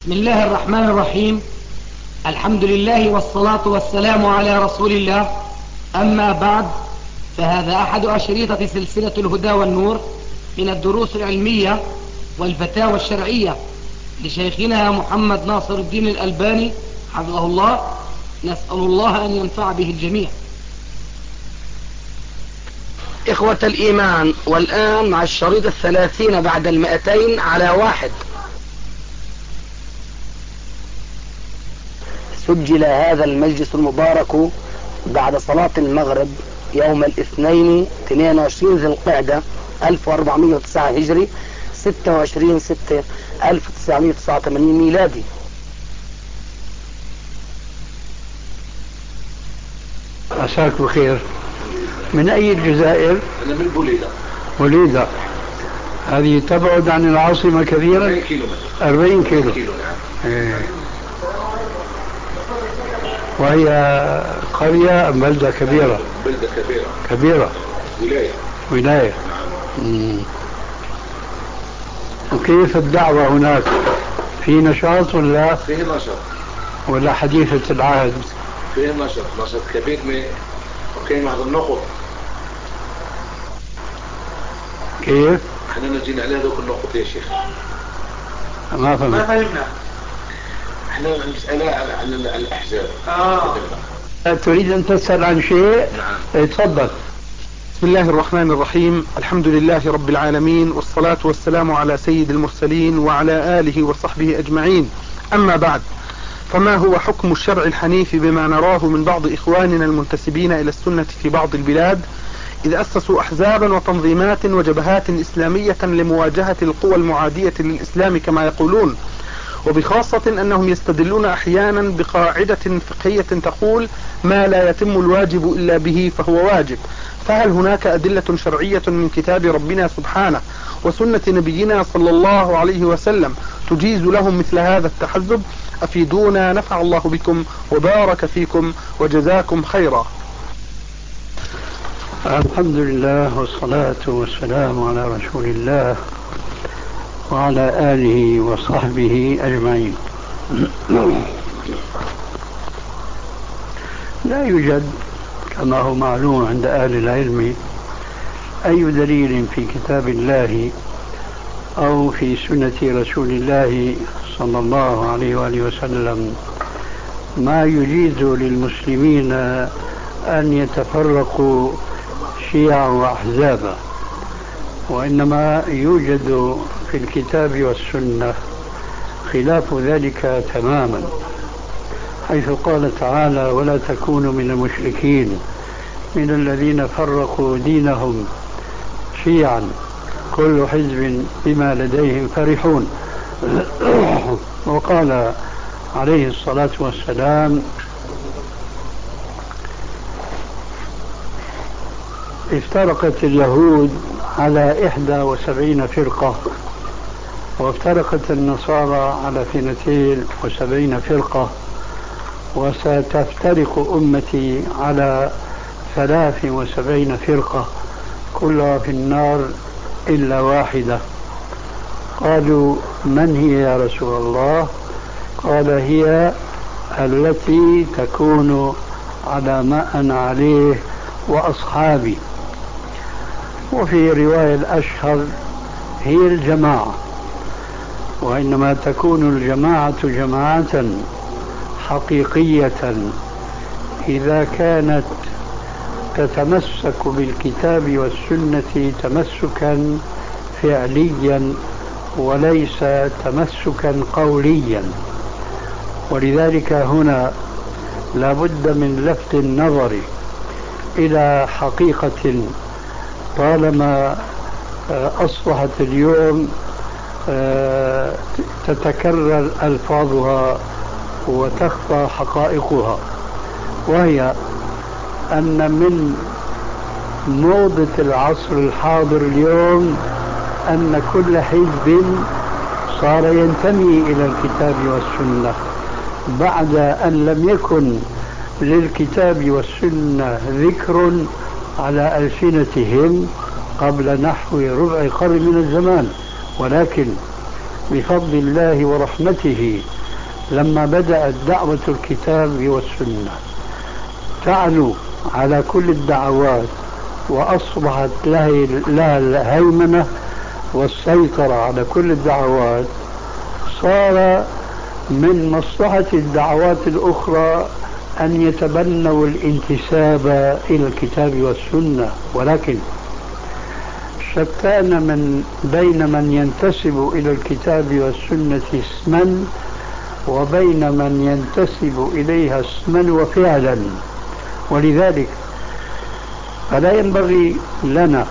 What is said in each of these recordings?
بسم الله الرحمن الرحيم. الحمد لله والصلاة والسلام على رسول الله. أما بعد، فهذا أحد أشريطة سلسلة الهدى والنور من الدروس العلمية والفتاوى الشرعية لشيخنا محمد ناصر الدين الألباني حفظه الله. نسأل الله أن ينفع به الجميع. إخوة الإيمان، والآن مع الشريط 30 بعد 200 على 1. سجل هذا المجلس المبارك بعد صلاة المغرب يوم الاثنين 22 ذي القعدة 1409 هجري 26/6/1989 ميلادي. عساك بخير. من أي الجزائر؟ أنا من بوليدة. بوليدة هذه تبعد عن العاصمة كثيرا؟ 40 كيلومتر. 40 كيلو. نعم. إيه. وهي قرية أم بلدة كبيرة؟ بلدة كبيرة. كبيرة. ولاية. نعم. وكيف الدعوة هناك؟ في نشاط ولا؟ فيه نشاط. ولا حديثة العهد؟ فيه نشاط كبير من وكاين واحد النقط. كيف؟ احنا نجينا على هذوك النقط يا شيخ. ما فهمنا. احنا نسأل عن الأحزاب. تريد أن تسأل عن شيء؟ نعم. تفضل. بسم الله الرحمن الرحيم. الحمد لله رب العالمين، والصلاة والسلام على سيد المرسلين وعلى آله وصحبه أجمعين. أما بعد، فما هو حكم الشرع الحنيف بما نراه من بعض إخواننا المنتسبين إلى السنة في بعض البلاد، إذ أسسوا أحزابا وتنظيمات وجبهات إسلامية لمواجهة القوى المعادية للإسلام كما يقولون، وبخاصة أنهم يستدلون أحيانا بقاعدة فقهية تقول ما لا يتم الواجب إلا به فهو واجب؟ فهل هناك أدلة شرعية من كتاب ربنا سبحانه وسنة نبينا صلى الله عليه وسلم تجيز لهم مثل هذا التحزب؟ أفيدونا، نفع الله بكم وبارك فيكم وجزاكم خيرا. الحمد لله والصلاة والسلام على رسول الله وعلى آله وصحبه أجمعين. لا يوجد كما هو معلوم عند أهل العلم أي دليل في كتاب الله أو في سنة رسول الله صلى الله عليه وآله وسلم ما يجيز للمسلمين أن يتفرقوا شيعا وأحزابا، وإنما يوجد في الكتاب والسنة خلاف ذلك تماما، حيث قال تعالى ولا تكونوا من المشركين من الذين فرقوا دينهم شيعا كل حزب بما لديهم فرحون. وقال عليه الصلاة والسلام افترقت اليهود على 71 فرقة، وافترقت النصارى على 72 فرقة، وستفترق أمتي على 73 فرقة كلها في النار إلا واحدة. قالوا من هي يا رسول الله؟ قال هي التي تكون على ما أنا عليه وأصحابي. وفي رواية الأشهر هي الجماعة، وإنما تكون الجماعة جماعة حقيقية إذا كانت تتمسك بالكتاب والسنة تمسكا فعليا وليس تمسكا قوليا. ولذلك هنا لا بد من لفت النظر إلى حقيقة طالما أصبحت اليوم تتكرر ألفاظها وتخفى حقائقها، وهي أن من موضة العصر الحاضر اليوم أن كل حزب صار ينتمي إلى الكتاب والسنة بعد أن لم يكن للكتاب والسنة ذكر على ألسنتهم قبل نحو ربع قرن من الزمان. ولكن بفضل الله ورحمته لما بدأت دعوة الكتاب والسنة تعلو على كل الدعوات وأصبحت لها الهيمنة والسيطرة على كل الدعوات، صار من مصلحة الدعوات الأخرى أن يتبنوا الانتساب إلى الكتاب والسنة، ولكن شتان بين من ينتسب إلى الكتاب والسنة اسما وبين من ينتسب إليها اسما وفعلا. ولذلك فلا ينبغي لنا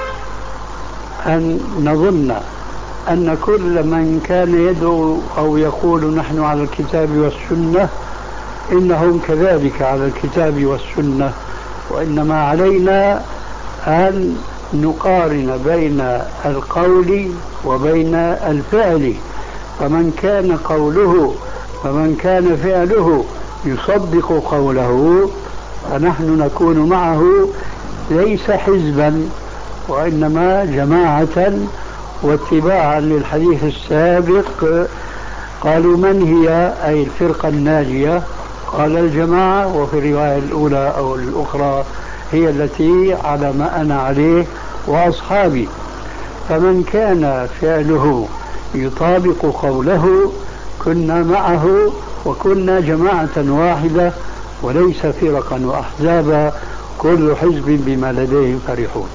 أن نظن أن كل من كان يدعو أو يقول نحن على الكتاب والسنة إنهم كذلك على الكتاب والسنة، وإنما علينا أن نقارن بين القول وبين الفعل، فمن كان قوله فمن كان فعله يصدق قوله فنحن نكون معه ليس حزبا وإنما جماعة واتباعا للحديث السابق. قالوا من هي أي الفرقة الناجية؟ قال الجماعة، وفي الرواية الأولى أو الأخرى هي التي على ما أنا عليه وأصحابي. فمن كان فعله يطابق قوله كنا معه وكنا جماعة واحدة وليس فرقا وأحزابا كل حزب بما لديهم فرحون.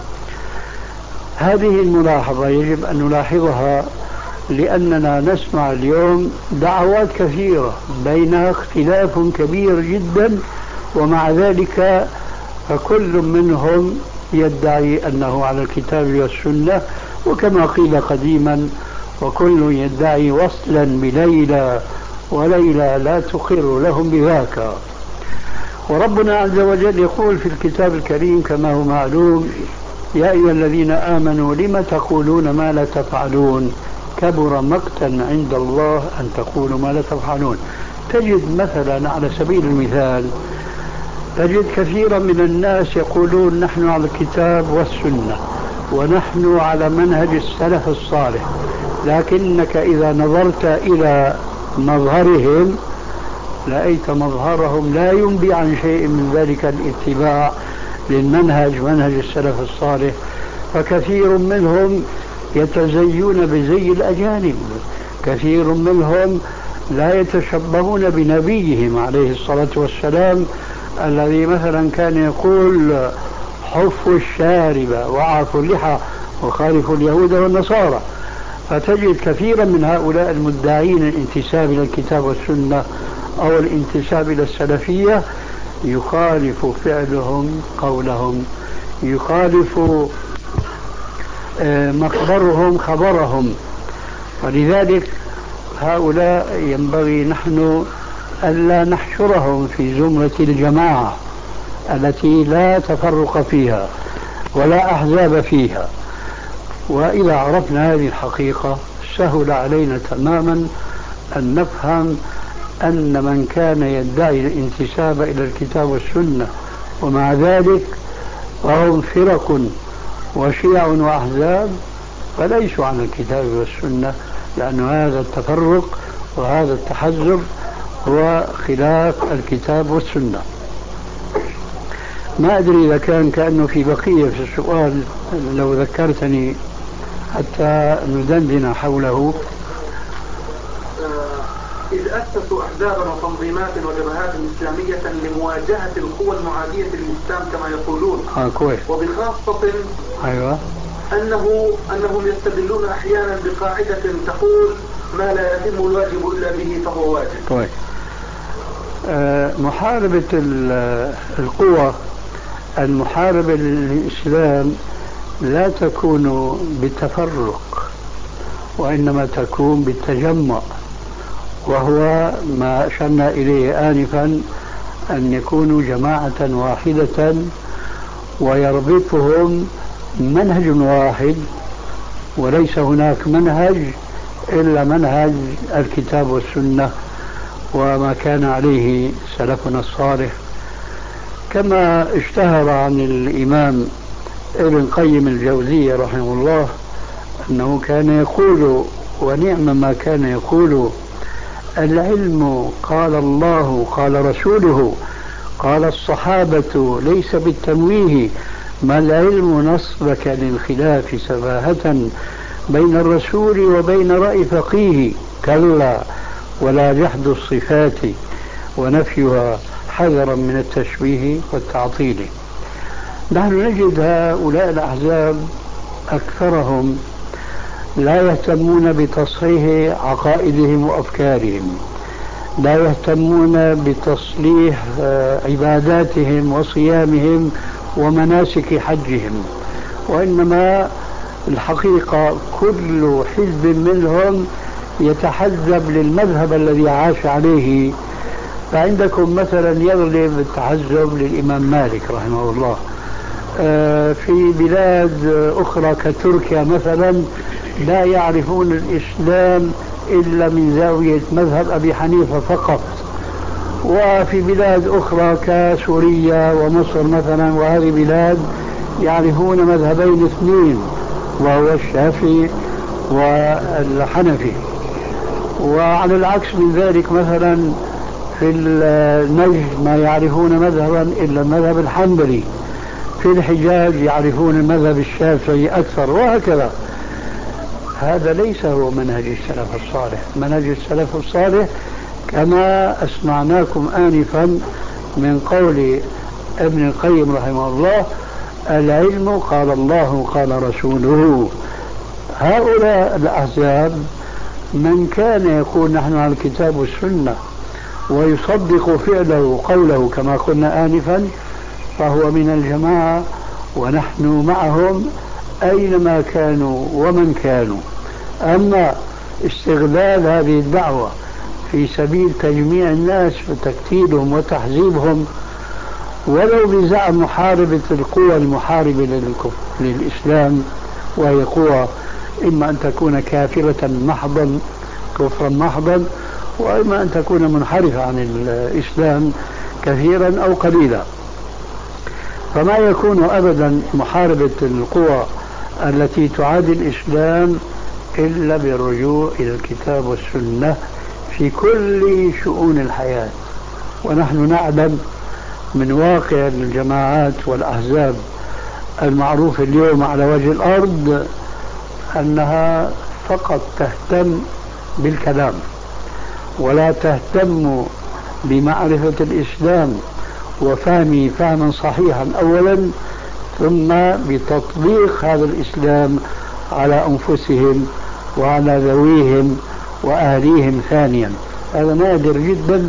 هذه الملاحظة يجب أن نلاحظها، لأننا نسمع اليوم دعوات كثيرة بينها اختلاف كبير جدا، ومع ذلك فكل منهم يدعي أنه على الكتاب والسنة، وكما قيل قديما وكل يدعي وصلا بليلى وليلى لا تقر لهم بذاك. وربنا عز وجل يقول في الكتاب الكريم كما هو معلوم: يا أيها الذين آمنوا لم تقولون ما لا تفعلون كبر مقتا عند الله أن تقولوا ما لا تفعلون. تجد مثلا على سبيل المثال تجد كثيرا من الناس يقولون نحن على الكتاب والسنة ونحن على منهج السلف الصالح، لكنك إذا نظرت إلى مظهرهم رأيت مظهرهم لا ينبي عن شيء من ذلك الاتباع للمنهج، منهج السلف الصالح. فكثير منهم يتزيون بزي الأجانب، كثير منهم لا يتشبهون بنبيهم عليه الصلاة والسلام الذي مثلا كان يقول حفوا الشارب وعفوا اللحى وخالفوا اليهود والنصارى. فتجد كثيرا من هؤلاء المدعين الانتساب إلى الكتاب والسنة أو الانتساب إلى السلفية يخالف فعلهم قولهم، يخالف مخبرهم خبرهم. ولذلك هؤلاء ينبغي نحن ألا نحشرهم في زمرة الجماعة التي لا تفرق فيها ولا أحزاب فيها. وإذا عرفنا هذه الحقيقة سهل علينا تماما أن نفهم أن من كان يدعي الانتساب إلى الكتاب والسنة ومع ذلك وهم فرق وشيع وأحزاب فليسوا عن الكتاب والسنة، لأن هذا التفرق وهذا التحزب هو خلاف الكتاب والسنة. ما أدري إذا كأنه في بقية في السؤال لو ذكرتني حتى ندندن حوله. إذ أسسوا أحزابا وتنظيمات وجبهات إسلامية لمواجهة القوى المعادية للإسلام كما يقولون، كويس. وبخاصة أيوة أنهم يستدلون أحيانا بقاعدة تقول ما لا يتم الواجب إلا به فهو واجب. كويس. محاربة القوى المحاربة للإسلام لا تكون بالتفرق وإنما تكون بالتجمع، وهو ما أشرنا إليه آنفا أن يكونوا جماعة واحدة ويربطهم منهج واحد، وليس هناك منهج إلا منهج الكتاب والسنة وما كان عليه سلفنا الصالح. كما اشتهر عن الإمام ابن قيم الجوزية رحمه الله أنه كان يقول ونعم ما كان يقول. العلم قال الله قال رسوله قال الصحابة ليس بالتمويه. ما العلم نصبك للخلاف سفاهة بين الرسول وبين رأي فقيه. كلا ولا جحد الصفات ونفيها حذرا من التشبيه والتعطيل. نحن نجد هؤلاء الأحزاب أكثرهم لا يهتمون بتصحيح عقائدهم وأفكارهم، لا يهتمون بتصليح عباداتهم وصيامهم ومناسك حجهم، وإنما الحقيقة كل حزب منهم يتحزب للمذهب الذي عاش عليه. فعندكم مثلا يغلب التحزب للإمام مالك رحمه الله، في بلاد أخرى كتركيا مثلا لا يعرفون الإسلام إلا من زاوية مذهب أبي حنيفة فقط، وفي بلاد أخرى كسوريا ومصر مثلا وهذه بلاد يعرفون مذهبين اثنين وهو الشافعي والحنفي. وعلى العكس من ذلك مثلا في النجد ما يعرفون مذهبا إلا المذهب الحنبلي، في الحجاز يعرفون المذهب الشافعي أكثر، وهكذا. هذا ليس هو منهج السلف الصالح. منهج السلف الصالح كما أسمعناكم آنفا من قول ابن القيم رحمه الله: العلم قال الله قال رسوله. هؤلاء الأحزاب من كان يقول نحن على الكتاب والسنة ويصدق فعله قوله كما قلنا آنفا فهو من الجماعة، ونحن معهم أينما كانوا ومن كانوا. أما استغلال هذه الدعوة في سبيل تجميع الناس وتكتيلهم وتحزيبهم ولو بزعم محاربة القوى المحاربة للإسلام، وهي قوى إما أن تكون كافرة محضا كفرا محضا، وإما أن تكون منحرفة عن الإسلام كثيرا أو قليلا، فما يكون أبدا محاربة القوى التي تعادي الإسلام إلا بالرجوع إلى الكتاب والسنة في كل شؤون الحياة. ونحن نعلم من واقع الجماعات والأحزاب المعروف اليوم على وجه الأرض أنها فقط تهتم بالكلام ولا تهتم بمعرفة الإسلام وفهمه فهما صحيحا أولا، ثم بتطبيق هذا الإسلام على أنفسهم وعلى ذويهم وأهليهم ثانيا. هذا نادر جدا،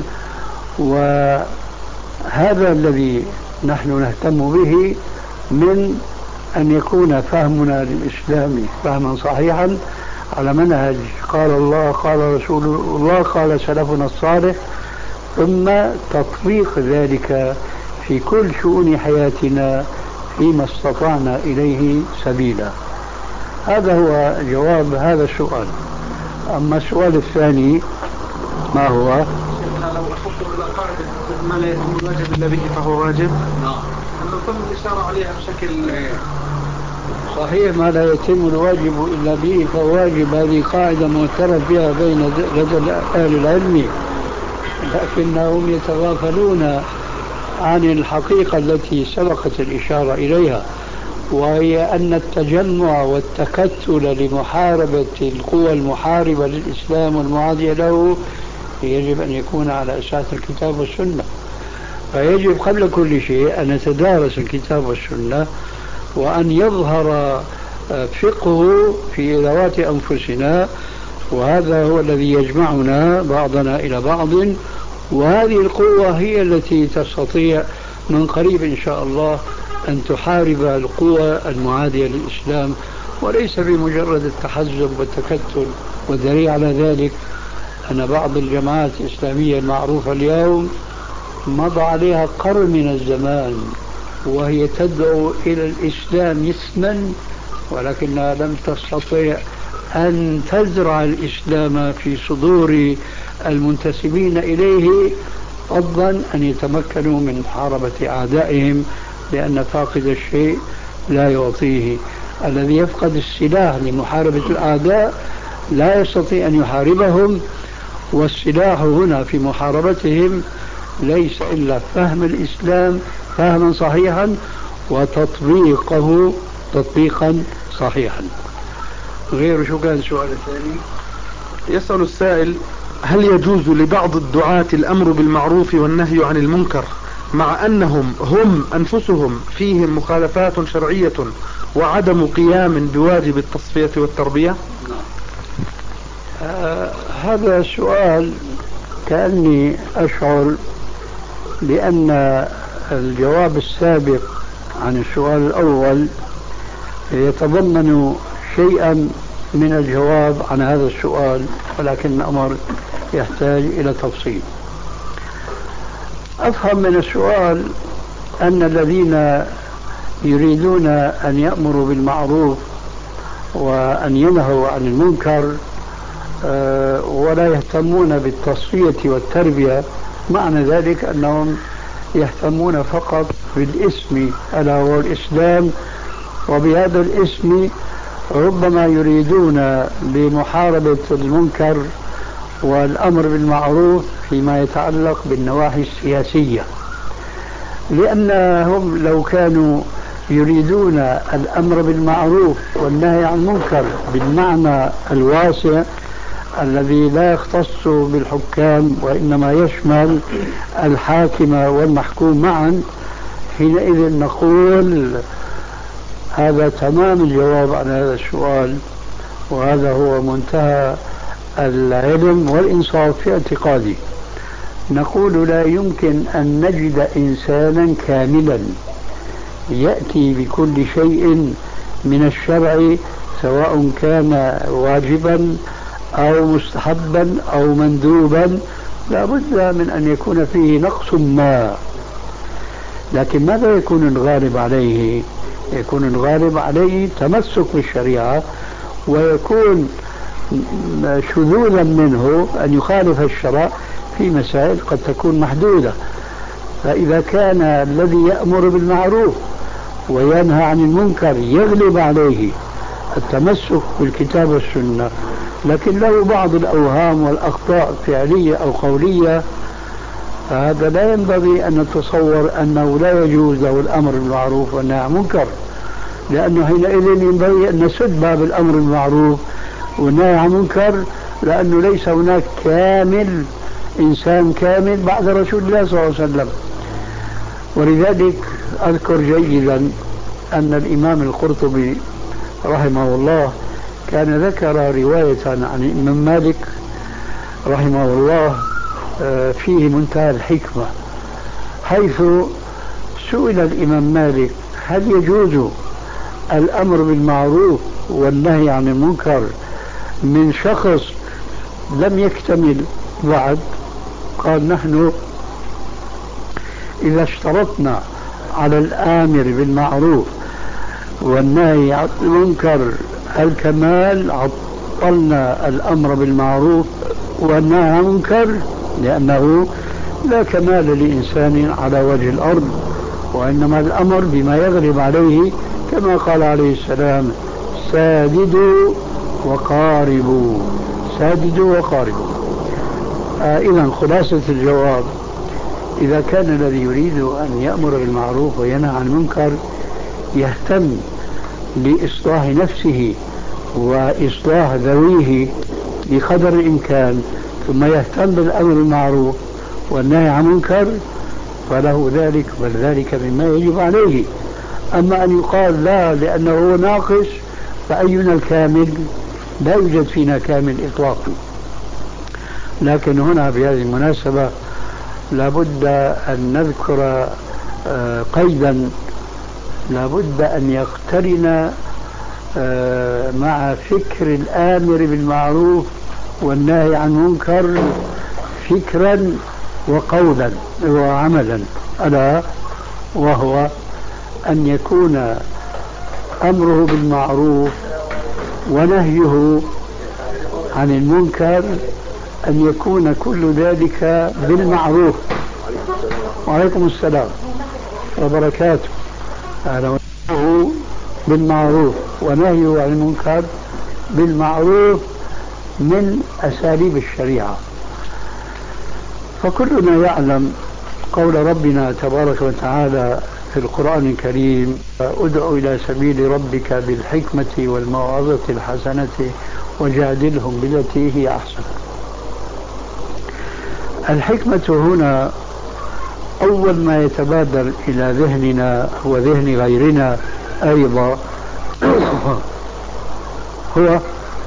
وهذا الذي نحن نهتم به من أن يكون فهمنا للإسلام فهما صحيحا على منهج قال الله قال رسول الله قال سلفنا الصالح، ثم تطبيق ذلك في كل شؤون حياتنا فيما استطعنا إليه سبيلا. هذا هو جواب هذا السؤال. أما السؤال الثاني ما هو؟ لو أخذت إلى قاعدة ما لا يتم الواجب إلا به فهو واجب، أنه تم الإشارة عليها بشكل صحيح. ما لا يتم الواجب إلا به فهو واجب، هذه قاعدة معترف بها بين لدى أهل العلم، لكنهم يتغافلون عن الحقيقة التي سبقت الإشارة إليها، وهي أن التجمع والتكتل لمحاربة القوى المحاربة للإسلام والمعادية له يجب أن يكون على أساس الكتاب والسنة. فيجب قبل كل شيء أن نتدارس الكتاب والسنة، وأن يظهر فقه في ذوات أنفسنا، وهذا هو الذي يجمعنا بعضنا إلى بعض. وهذه القوة هي التي تستطيع من قريب إن شاء الله أن تحارب القوى المعادية للإسلام، وليس بمجرد التحزب والتكتل. والدليل على ذلك أن بعض الجماعات الإسلامية المعروفة اليوم مضى عليها قرن من الزمان وهي تدعو إلى الإسلام اسما، ولكنها لم تستطيع أن تزرع الإسلام في صدور المنتسبين إليه، فضلا أن يتمكنوا من محاربة أعدائهم، لأن فاقد الشيء لا يعطيه. الذي يفقد السلاح لمحاربة الأعداء لا يستطيع أن يحاربهم، والسلاح هنا في محاربتهم ليس إلا فهم الإسلام فهما صحيحا وتطبيقه تطبيقا صحيحا. غير شو كان السؤال الثاني؟ يسأل السائل: هل يجوز لبعض الدعاة الأمر بالمعروف والنهي عن المنكر مع أنهم هم أنفسهم فيهم مخالفات شرعية وعدم قيام بواجب التصفية والتربية؟ هذا السؤال كأني أشعر بأن الجواب السابق عن السؤال الأول يتضمن شيئا من الجواب عن هذا السؤال، ولكن الأمر يحتاج إلى تفصيل. أفهم من السؤال أن الذين يريدون أن يأمروا بالمعروف وأن ينهوا عن المنكر ولا يهتمون بالتصفية والتربية، معنى ذلك أنهم يهتمون فقط بالاسم ألا هو الإسلام، وبهذا الاسم ربما يريدون بمحاربة المنكر والأمر بالمعروف فيما يتعلق بالنواحي السياسية، لأنهم لو كانوا يريدون الأمر بالمعروف والنهي عن المنكر بالمعنى الواسع الذي لا يختص بالحكام وإنما يشمل الحاكم والمحكوم معا، حينئذ نقول هذا تمام الجواب عن هذا السؤال، وهذا هو منتهى العلم والإنصاف في اعتقادي. نقول لا يمكن أن نجد إنسانا كاملا يأتي بكل شيء من الشرع سواء كان واجبا أو مستحبا أو مندوبا، لا بد من أن يكون فيه نقص ما. لكن ماذا يكون الغالب عليه؟ يكون الغالب عليه تمسك بالشريعة، ويكون شذوذا منه أن يخالف الشرع في مسائل قد تكون محدودة. فإذا كان الذي يأمر بالمعروف وينهى عن المنكر يغلب عليه التمسك بالكتاب والسنة، لكن له بعض الأوهام والأخطاء فعلية أو قولية، فهذا لا ينبغي أن نتصور أنه لا يجوز له الأمر بالمعروف والنهي عن المنكر، لأنه حينئذ ينبغي أن نسد باب الأمر بالمعروف والنهي عن المنكر، لأنه ليس هناك كامل إنسان كامل بعد رسول الله صلى الله عليه وسلم. ولذلك أذكر جيدا أن الإمام القرطبي رحمه الله كان ذكر رواية عن الإمام مالك رحمه الله فيه منتهى الحكمة، حيث سئل الإمام مالك هل يجوز الأمر بالمعروف والنهي عن المنكر من شخص لم يكتمل بعد؟ قال نحن إذا اشترطنا على الآمر بالمعروف والنهي عن المنكر الكمال عطلنا الأمر بالمعروف والنهي عن المنكر، لأنه لا كمال لإنسان على وجه الأرض، وإنما الأمر بما يغلب عليه، كما قال عليه السلام ساددوا وقاربوا، ساددوا وقاربوا. إذن خلاصة الجواب: إذا كان الذي يريد أن يأمر بالمعروف وينهى عن المنكر يهتم بإصلاح نفسه وإصلاح ذويه بقدر الإمكان، ثم يهتم بالأمر بالمعروف والنهي عن المنكر، فله ذلك، بل ذلك مما يجب عليه. أما أن يقال لا لأنه ناقص، فأينا الكامل؟ لا يوجد فينا كامل إطلاقا. لكن هنا بهذه المناسبة لابد أن نذكر قيدا لابد أن يقترن مع فكر الآمر بالمعروف والنهي عن المنكر فكرا وقولا وعملا، ألا وهو أن يكون أمره بالمعروف ونهيه عن المنكر أن يكون كل ذلك بالمعروف. وعليكم السلام وبركاته. أمره بالمعروف ونهيه عن المنكر بالمعروف، من أساليب الشريعة. فكلنا يعلم قول ربنا تبارك وتعالى في القرآن الكريم: ادع إلى سبيل ربك بالحكمة والموعظة الحسنة وجادلهم بالتي هي أحسن. الحكمة هنا أول ما يتبادر إلى ذهننا وذهن غيرنا أيضا هو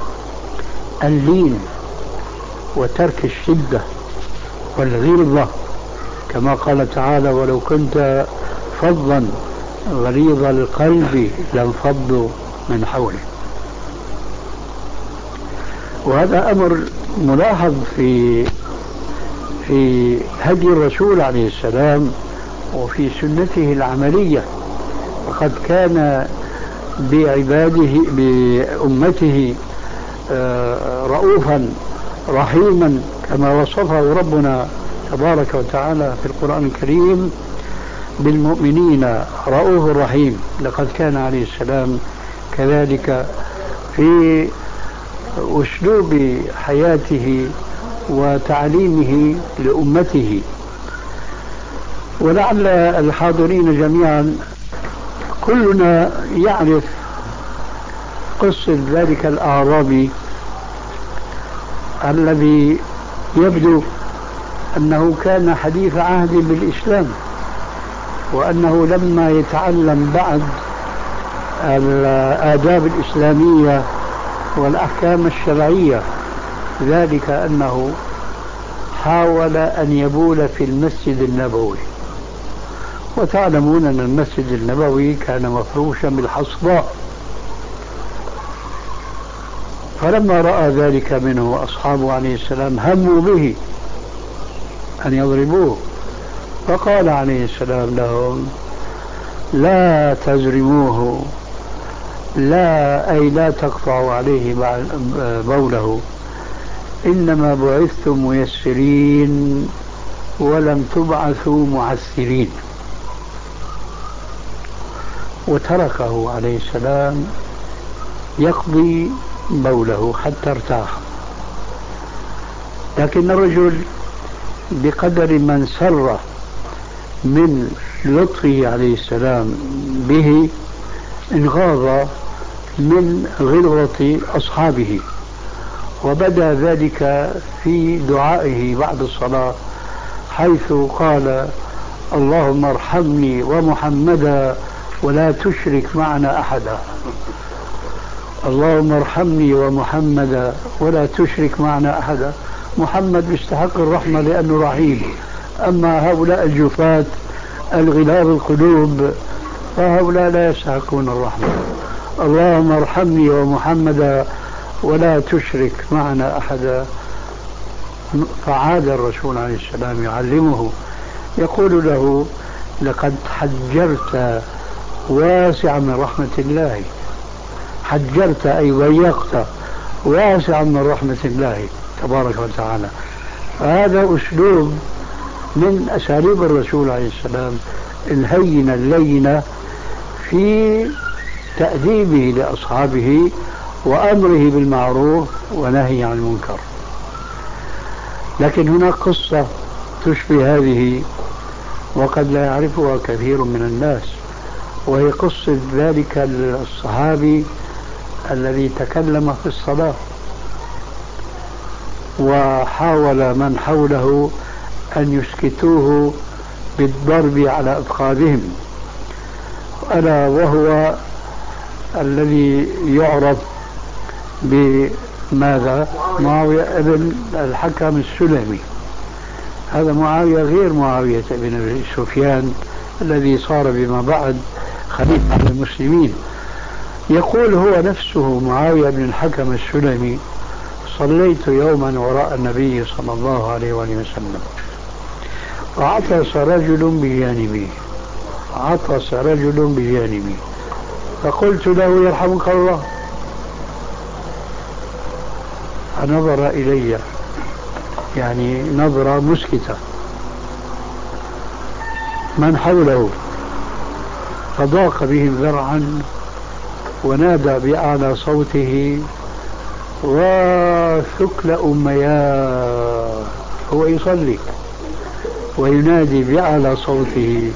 اللين وترك الشدة والغلظة، كما قال تعالى: ولو كنت فظا غليظ القلب لانفضوا من حولك. وهذا أمر ملاحظ في هدي الرسول عليه السلام وفي سنته العملية. وقد كان بعباده بأمته رؤوفا رحيما كما وصفه ربنا تبارك وتعالى في القرآن الكريم: بالمؤمنين رؤوف رحيم. لقد كان عليه السلام كذلك في أسلوب حياته وتعليمه لأمته. ولعل الحاضرين جميعا كلنا يعرف قصة ذلك الأعرابي الذي يبدو أنه كان حديث عهد بالإسلام، وأنه لما يتعلم بعد الآداب الإسلامية والأحكام الشرعية، ذلك أنه حاول أن يبول في المسجد النبوي. وتعلمون أن المسجد النبوي كان مفروشا بالحصباء. فلما رأى ذلك منه أصحابه عليه السلام هموا به أن يضربوه، فقال عليه السلام لهم: لا تزرموه، لا تقطعوا عليه بوله، إنما بعثتم ميسرين ولم تبعثوا معسرين. وتركه عليه السلام يقضي بوله حتى ارتاح. لكن الرجل بقدر من سر من لطفه عليه السلام به انغاض من غلظة أصحابه، وبدا ذلك في دعائه بعد الصلاة، حيث قال: اللهم ارحمني ومحمدا ولا تشرك معنا أحدا. اللهم ارحمني ومحمدا ولا تشرك معنا أحدا. محمد يستحق الرحمة لأنه رحيم، أما هؤلاء الجفاة الغلاظ القلوب فهؤلاء لا يستحقون الرحمة. اللهم ارحمني ومحمدا ولا تشرك معنا أحدا. فعاد الرسول عليه السلام يعلمه، يقول له: لقد حجرت واسعا من رحمة الله. حجرت أي ضيقت واسعا من رحمة الله تبارك وتعالى. هذا أسلوب من أساليب الرسول عليه السلام الهينة اللينة في تأديبه لأصحابه وأمره بالمعروف ونهي عن المنكر. لكن هناك قصة تشبه هذه وقد لا يعرفها كثير من الناس، وهي قصة ذلك الصحابي الذي تكلم في الصلاة وحاول من حوله أن يسكتوه بالضرب على أفخاذهم، ألا وهو الذي يعرف بماذا؟ معاوية ابن الحكم السلمي. هذا معاوية غير معاوية ابن أبي سفيان الذي صار بما بعد خليفة المسلمين. يقول هو نفسه معاوية بن الحكم السلمي: صليت يوما وراء النبي صلى الله عليه وسلم، وعطس رجل بجانبي، فقلت له: يرحمك الله. فنظر إلي يعني نظرة مسكتة. من حوله فضاق بهم ذرعا ونادى بأعلى صوته: وثكل أمياه، هو يصلي وينادي بأعلى صوته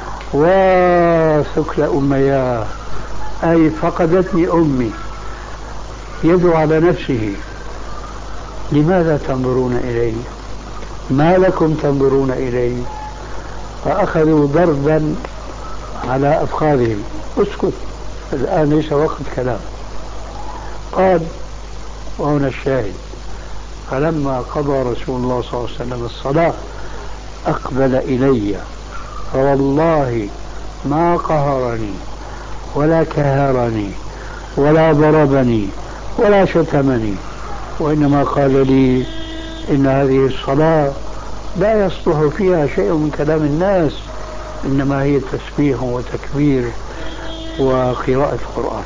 وثكل أمياه، أي فقدتني أمي، يدعو على نفسه. لماذا تنظرون إلي؟ ما لكم تنظرون إلي؟ فأخذوا ضربا على أفخاذهم. اسكت، الآن ليس وقت كلام. قال، وهنا الشاهد: فلما قضى رسول الله صلى الله عليه وسلم الصلاة أقبل إلي، فوالله ما قهرني ولا كهرني ولا ضربني ولا شتمني، وإنما قال لي: إن هذه الصلاة لا يصلح فيها شيء من كلام الناس، إنما هي تسبيح وتكبير وقراءة القرآن،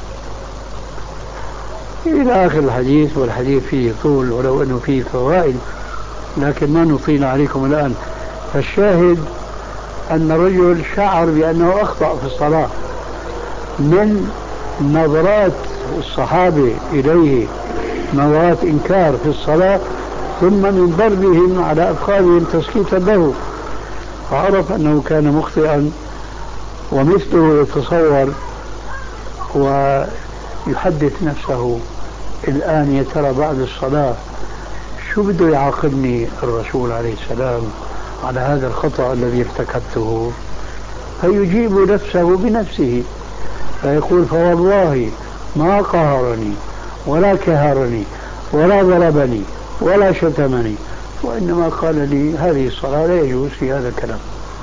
إلى آخر الحديث. والحديث فيه طول ولو أنه فيه فوائد، لكن ما نطيل عليكم الآن. فالشاهد أن الرجل شعر بأنه أخطأ في الصلاة من نظرات الصحابة إليه، نظرات إنكار في الصلاة، ثم من ضربهم على أفخاذهم تسكيتا له، فعرف أنه كان مخطئا. ومثله يتصور ويحدث نفسه الآن: يا ترى بعد الصلاة شو بده يعاقبني الرسول عليه السلام على هذا الخطأ الذي ارتكبته؟ فيجيب نفسه بنفسه فيقول: فوالله ما قهرني ولا كهرني ولا ضربني ولا شتمني، وإنما قال لي هذه الصلاة لا يجوز في هذا الكلام.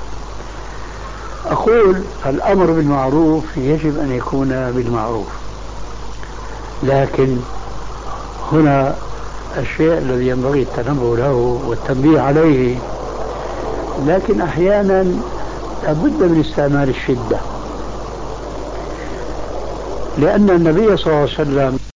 أقول: الأمر بالمعروف يجب أن يكون بالمعروف، لكن هنا الشيء الذي ينبغي التنبه له والتنبيه عليه، لكن أحيانا لابد من استعمال الشدة، لأن النبي صلى الله عليه وسلم